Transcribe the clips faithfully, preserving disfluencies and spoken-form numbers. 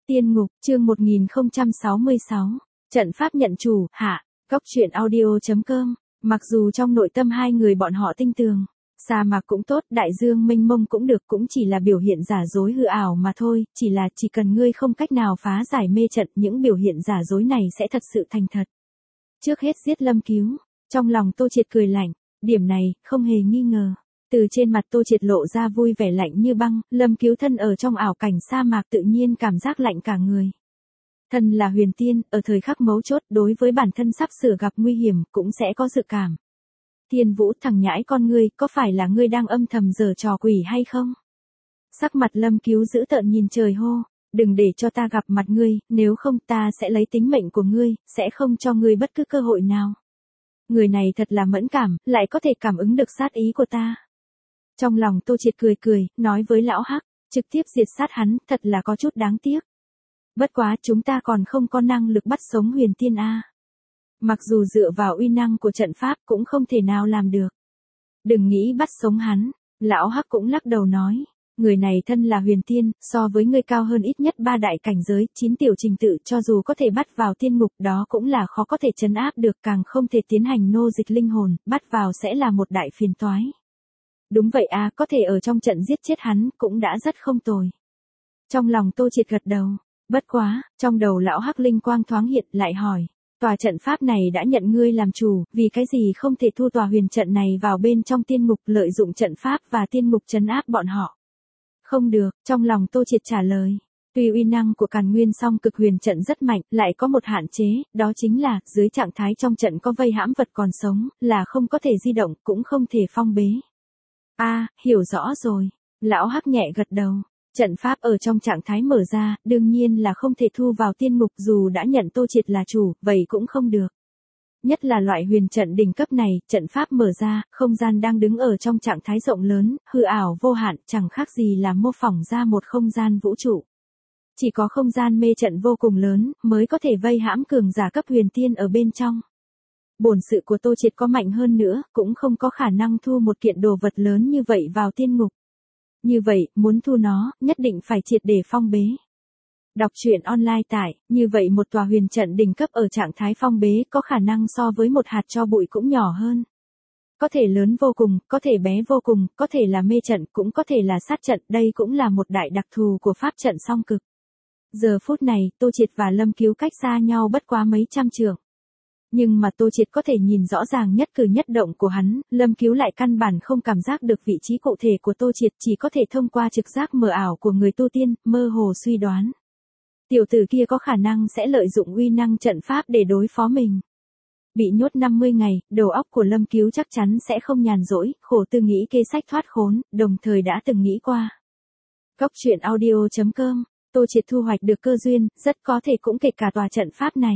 Tiên ngục, chương một nghìn không trăm sáu mươi sáu. Trận pháp nhận chủ, hạ. Góc truyện audio chấm com. Mặc dù trong nội tâm hai người bọn họ tinh tường, sa mạc cũng tốt, đại dương mênh mông cũng được, cũng chỉ là biểu hiện giả dối hư ảo mà thôi, chỉ là chỉ cần ngươi không cách nào phá giải mê trận, những biểu hiện giả dối này sẽ thật sự thành thật. Trước hết giết Lâm Cứu, trong lòng Tô Triệt cười lạnh, điểm này, không hề nghi ngờ. Từ trên mặt Tô Triệt lộ ra vui vẻ lạnh như băng, Lâm Cứu thân ở trong ảo cảnh sa mạc tự nhiên cảm giác lạnh cả người. Thân là huyền tiên, ở thời khắc mấu chốt đối với bản thân sắp sửa gặp nguy hiểm, cũng sẽ có dự cảm. Thiên Vũ, thằng nhãi con ngươi, có phải là ngươi đang âm thầm giở trò quỷ hay không? Sắc mặt Lâm Cứu dữ tợn nhìn trời hô, đừng để cho ta gặp mặt ngươi, nếu không ta sẽ lấy tính mệnh của ngươi, sẽ không cho ngươi bất cứ cơ hội nào. Người này thật là mẫn cảm, lại có thể cảm ứng được sát ý của ta. Trong lòng Tô Triệt cười cười, nói với lão Hắc, trực tiếp diệt sát hắn, thật là có chút đáng tiếc. Bất quá, chúng ta còn không có năng lực bắt sống huyền tiên A. Mặc dù dựa vào uy năng của trận pháp cũng không thể nào làm được. Đừng nghĩ bắt sống hắn, lão Hắc cũng lắc đầu nói, người này thân là huyền tiên, so với ngươi cao hơn ít nhất ba đại cảnh giới, chín tiểu trình tự, cho dù có thể bắt vào tiên ngục đó cũng là khó có thể trấn áp được, càng không thể tiến hành nô dịch linh hồn, bắt vào sẽ là một đại phiền toái. Đúng vậy à, có thể ở trong trận giết chết hắn, cũng đã rất không tồi. Trong lòng Tô Triệt gật đầu, bất quá, trong đầu lão Hắc linh quang thoáng hiện, lại hỏi, tòa trận pháp này đã nhận ngươi làm chủ, vì cái gì không thể thu tòa huyền trận này vào bên trong tiên ngục, lợi dụng trận pháp và tiên ngục trấn áp bọn họ? Không được, trong lòng Tô Triệt trả lời. Tuy uy năng của Càn Nguyên Song Cực Huyền trận rất mạnh, lại có một hạn chế, đó chính là, dưới trạng thái trong trận có vây hãm vật còn sống, là không có thể di động, cũng không thể phong bế. A, à, hiểu rõ rồi. Lão Hắc nhẹ gật đầu. Trận pháp ở trong trạng thái mở ra, đương nhiên là không thể thu vào tiên ngục, dù đã nhận Tô Triệt là chủ, vậy cũng không được. Nhất là loại huyền trận đỉnh cấp này, trận pháp mở ra, không gian đang đứng ở trong trạng thái rộng lớn, hư ảo vô hạn, chẳng khác gì là mô phỏng ra một không gian vũ trụ. Chỉ có không gian mê trận vô cùng lớn, mới có thể vây hãm cường giả cấp huyền tiên ở bên trong. Bổn sự của Tô Triệt có mạnh hơn nữa, cũng không có khả năng thu một kiện đồ vật lớn như vậy vào tiên ngục. Như vậy, muốn thu nó, nhất định phải triệt để phong bế. Đọc truyện online tại, như vậy một tòa huyền trận đỉnh cấp ở trạng thái phong bế có khả năng so với một hạt tro bụi cũng nhỏ hơn. Có thể lớn vô cùng, có thể bé vô cùng, có thể là mê trận, cũng có thể là sát trận, đây cũng là một đại đặc thù của pháp trận song cực. Giờ phút này, Tô Triệt và Lâm Cứu cách xa nhau bất quá mấy trăm trượng. Nhưng mà Tô Triệt có thể nhìn rõ ràng nhất cử nhất động của hắn, Lâm Cứu lại căn bản không cảm giác được vị trí cụ thể của Tô Triệt, chỉ có thể thông qua trực giác mờ ảo của người tu tiên, mơ hồ suy đoán. Tiểu tử kia có khả năng sẽ lợi dụng uy năng trận pháp để đối phó mình. Bị nhốt năm mươi ngày, đầu óc của Lâm Cứu chắc chắn sẽ không nhàn rỗi, khổ tư nghĩ kế sách thoát khốn, đồng thời đã từng nghĩ qua. Góc truyện audio chấm com, Tô Triệt thu hoạch được cơ duyên, rất có thể cũng kể cả tòa trận pháp này.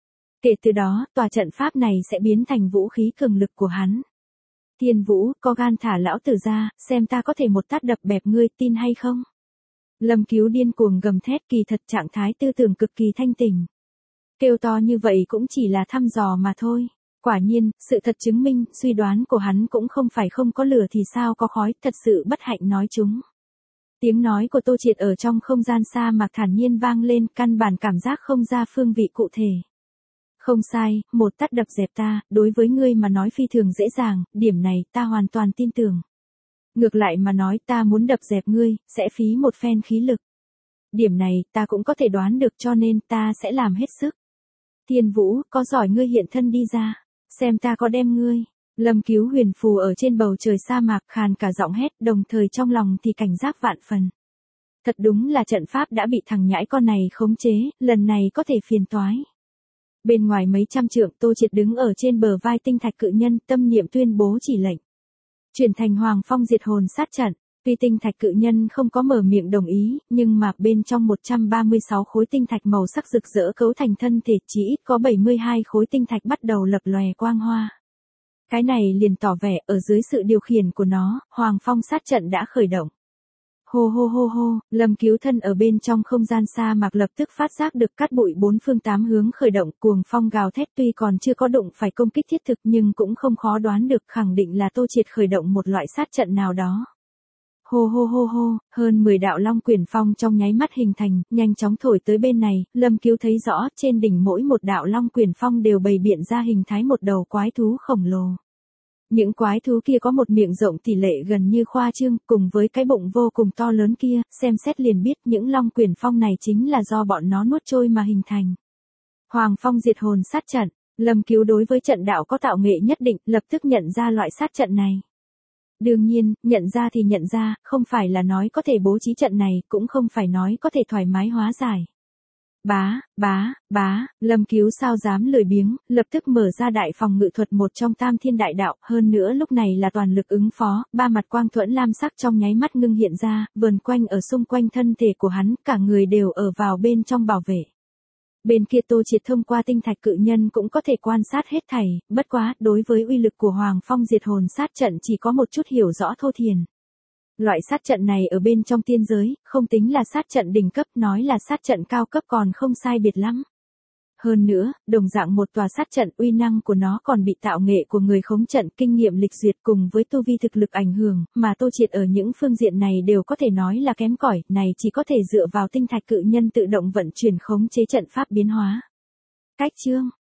Kể từ đó, tòa trận pháp này sẽ biến thành vũ khí cường lực của hắn. Thiên Vũ, có gan thả lão tử ra, xem ta có thể một tát đập bẹp ngươi, tin hay không? Lâm Cứu điên cuồng gầm thét, kỳ thật trạng thái tư tưởng cực kỳ thanh tỉnh. Kêu to như vậy cũng chỉ là thăm dò mà thôi. Quả nhiên, sự thật chứng minh, suy đoán của hắn cũng không phải không có lửa thì sao có khói, thật sự bất hạnh nói chúng. Tiếng nói của Tô Triệt ở trong không gian xa mạc thản nhiên vang lên, căn bản cảm giác không ra phương vị cụ thể. Không sai, một tát đập dẹp ta, đối với ngươi mà nói phi thường dễ dàng, điểm này ta hoàn toàn tin tưởng. Ngược lại mà nói ta muốn đập dẹp ngươi, sẽ phí một phen khí lực. Điểm này ta cũng có thể đoán được cho nên ta sẽ làm hết sức. Thiên Vũ, có giỏi ngươi hiện thân đi ra, xem ta có đem ngươi. Lâm Cứu huyền phù ở trên bầu trời sa mạc khàn cả giọng hét, đồng thời trong lòng thì cảnh giác vạn phần. Thật đúng là trận pháp đã bị thằng nhãi con này khống chế, lần này có thể phiền toái. Bên ngoài mấy trăm trượng, Tô Triệt đứng ở trên bờ vai tinh thạch cự nhân, tâm niệm tuyên bố chỉ lệnh. Chuyển thành Hoàng Phong diệt hồn sát trận. Tuy tinh thạch cự nhân không có mở miệng đồng ý, nhưng mà bên trong một trăm ba mươi sáu khối tinh thạch màu sắc rực rỡ cấu thành thân thể, chỉ ít có bảy mươi hai khối tinh thạch bắt đầu lập lòe quang hoa. Cái này liền tỏ vẻ, ở dưới sự điều khiển của nó, Hoàng Phong sát trận đã khởi động. Hô hô hô hô, Lâm Cứu thân ở bên trong không gian sa mạc lập tức phát giác được cát bụi bốn phương tám hướng khởi động, cuồng phong gào thét, tuy còn chưa có đụng phải công kích thiết thực nhưng cũng không khó đoán được, khẳng định là Tô Triệt khởi động một loại sát trận nào đó. Hô hô hô hô, hơn mười đạo long quyển phong trong nháy mắt hình thành, nhanh chóng thổi tới bên này, Lâm Cứu thấy rõ, trên đỉnh mỗi một đạo long quyển phong đều bày biện ra hình thái một đầu quái thú khổng lồ. Những quái thú kia có một miệng rộng tỷ lệ gần như khoa trương, cùng với cái bụng vô cùng to lớn kia, xem xét liền biết những long quyển phong này chính là do bọn nó nuốt trôi mà hình thành. Hoàng Phong diệt hồn sát trận, Lâm Cứu đối với trận đạo có tạo nghệ nhất định, lập tức nhận ra loại sát trận này. Đương nhiên, nhận ra thì nhận ra, không phải là nói có thể bố trí trận này, cũng không phải nói có thể thoải mái hóa giải. Bá, bá, bá, Lâm Cứu sao dám lười biếng, lập tức mở ra đại phòng ngự thuật một trong tam thiên đại đạo, hơn nữa lúc này là toàn lực ứng phó, ba mặt quang thuẫn lam sắc trong nháy mắt ngưng hiện ra, vờn quanh ở xung quanh thân thể của hắn, cả người đều ở vào bên trong bảo vệ. Bên kia Tô Triệt thông qua tinh thạch cự nhân cũng có thể quan sát hết thảy, bất quá, đối với uy lực của Hoàng Phong diệt hồn sát trận chỉ có một chút hiểu rõ thô thiền. Loại sát trận này ở bên trong tiên giới, không tính là sát trận đỉnh cấp, nói là sát trận cao cấp còn không sai biệt lắm. Hơn nữa, đồng dạng một tòa sát trận, uy năng của nó còn bị tạo nghệ của người khống trận, kinh nghiệm lịch duyệt cùng với tu vi thực lực ảnh hưởng, mà Tô Triệt ở những phương diện này đều có thể nói là kém cỏi, này chỉ có thể dựa vào tinh thạch cự nhân tự động vận chuyển khống chế trận pháp biến hóa. Cách chương